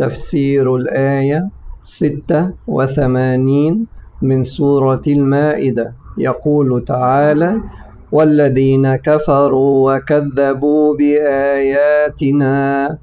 تفسير الآية 86 من سورة المائدة. يقول تعالى: والذين كفروا وكذبوا بآياتنا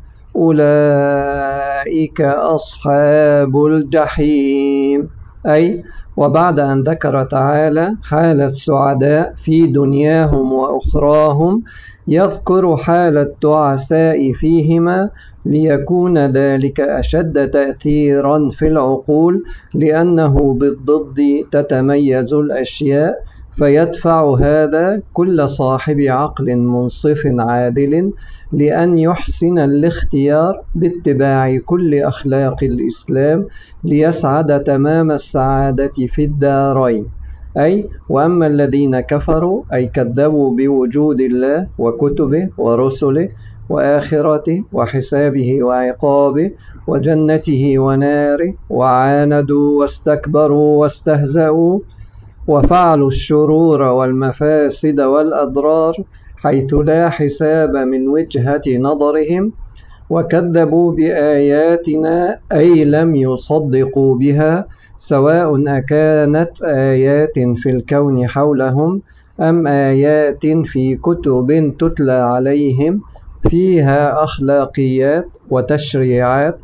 أولئك أصحاب الجحيم. أي وبعد أن ذكر تعالى حال السعداء في دنياهم وأخراهم، يذكر حال التعساء فيهما ليكون ذلك أشد تأثيرا في العقول، لأنه بالضد تتميز الأشياء، فيدفع هذا كل صاحب عقل منصف عادل لأن يحسن الاختيار باتباع كل أخلاق الإسلام ليسعد تمام السعادة في الدارين. أي وأما الذين كفروا أي كذبوا بوجود الله وكتبه ورسله وآخرته وحسابه وعقابه وجنته وناره، وعاندوا واستكبروا واستهزأوا وفعلوا الشرور والمفاسد والأضرار حيث لا حساب من وجهة نظرهم، وكذبوا بآياتنا أي لم يصدقوا بها، سواء أكانت آيات في الكون حولهم أم آيات في كتب تتلى عليهم فيها أخلاقيات وتشريعات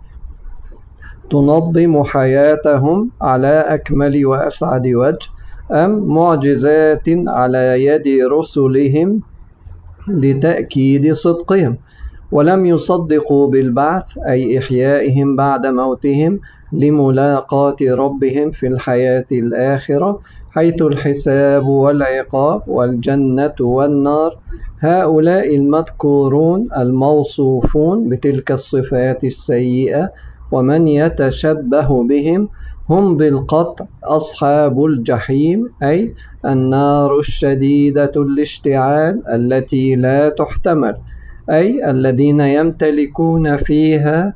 تنظم حياتهم على أكمل وأسعد وجه، أم معجزات على يد رسلهم لتأكيد صدقهم. ولم يصدقوا بالبعث أي إحيائهم بعد موتهم لملاقاة ربهم في الحياة الآخرة حيث الحساب والعقاب والجنة والنار. هؤلاء المذكورون الموصوفون بتلك الصفات السيئة ومن يتشبه بهم هم بالقطع أصحاب الجحيم، أي النار الشديدة الاشتعال التي لا تحتمل، أي الذين يمتلكون فيها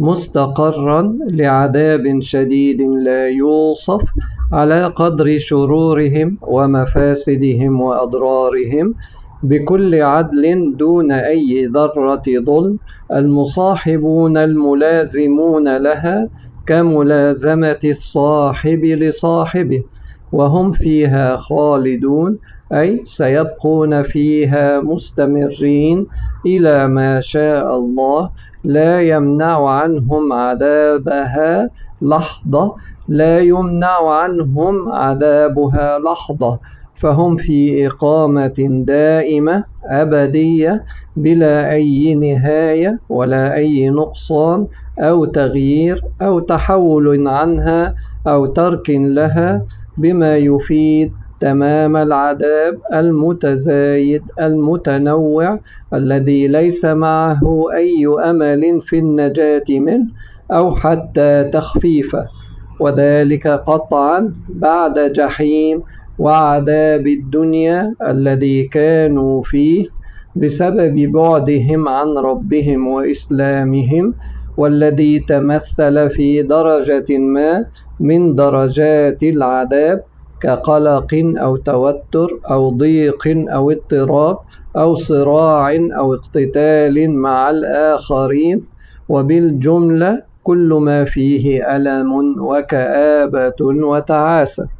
مستقرا لعذاب شديد لا يوصف على قدر شرورهم ومفاسدهم وأضرارهم بكل عدل دون أي ذرة ظلم، المصاحبون الملازمون لها كملازمة الصاحب لصاحبه، وهم فيها خالدون أي سيبقون فيها مستمرين إلى ما شاء الله، لا يمنع عنهم عذابها لحظة، لا يمنع عنهم عذابها لحظة، فهم في إقامة دائمة أبدية بلا أي نهاية ولا أي نقصان أو تغيير أو تحول عنها أو ترك لها، بما يفيد تمام العذاب المتزايد المتنوع الذي ليس معه أي أمل في النجاة منه أو حتى تخفيفه، وذلك قطعا بعد جحيم وعذاب الدنيا الذي كانوا فيه بسبب بعدهم عن ربهم وإسلامهم، والذي تمثل في درجة ما من درجات العذاب كقلق أو توتر أو ضيق أو اضطراب أو صراع أو اقتتال مع الآخرين، وبالجملة كل ما فيه ألم وكآبة وتعاسة.